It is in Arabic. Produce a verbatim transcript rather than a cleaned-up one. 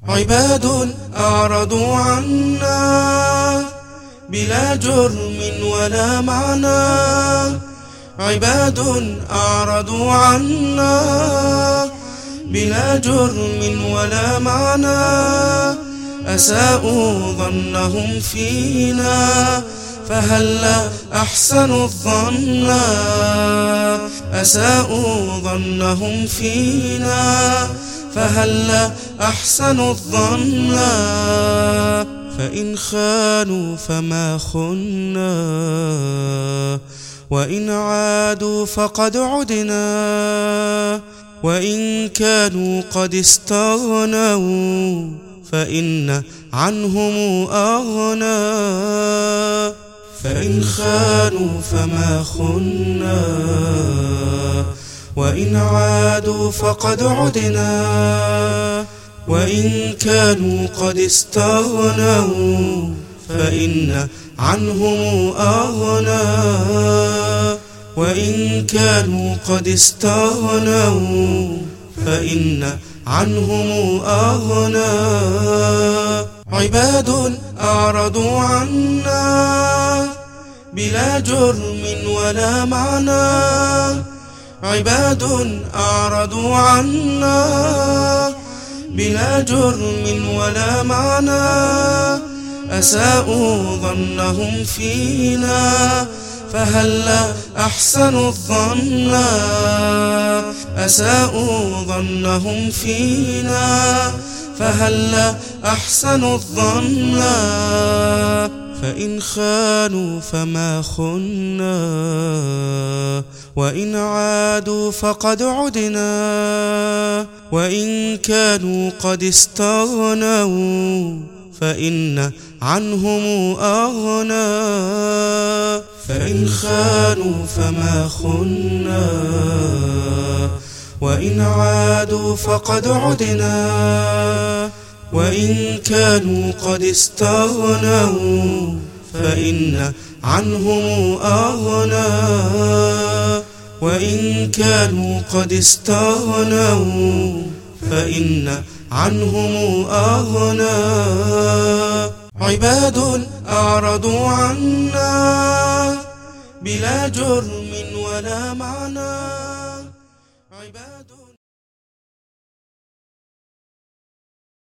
عباد أعرضوا عنا بلا جرم ولا معنى، عباد أعرضوا عنا بلا جرم ولا معنى، أساءوا ظنهم فينا فهلا أحسنوا الظن، أساءوا ظنهم فينا فهلا أحسنوا الظن، فإن خانوا فما خنا وإن عادوا فقد عدنا، وإن كانوا قد استغنوا فإن عنهم أغنى، فإن خانوا فما خنا وإن عادوا فقد عدنا، وإن كانوا قد استغنوا فإن عنهم أغنى، وإن كانوا قد استغنوا فإن عنهم أغنى. عباد أعرضوا عنا بلا جرم ولا معنى، عباد أعرضوا عنا بلا جرم ولا معنى، أساءوا ظنهم فينا فهلا أحسنوا الظن، أساءوا ظنهم فينا فهلا أحسنوا الظن، فإن خانوا فما خنا وإن عادوا فقد عدنا، وإن كانوا قد استغنوا فإن عنهم أغنى، فإن خانوا فما خنا وإن عادوا فقد عدنا، وإن كانوا قد استغنوا فإن عنهم أغنى، وإن كانوا قد استغنوا فإن عنهم أغنى. عباد أعرضوا عنا بلا جرم ولا معنى.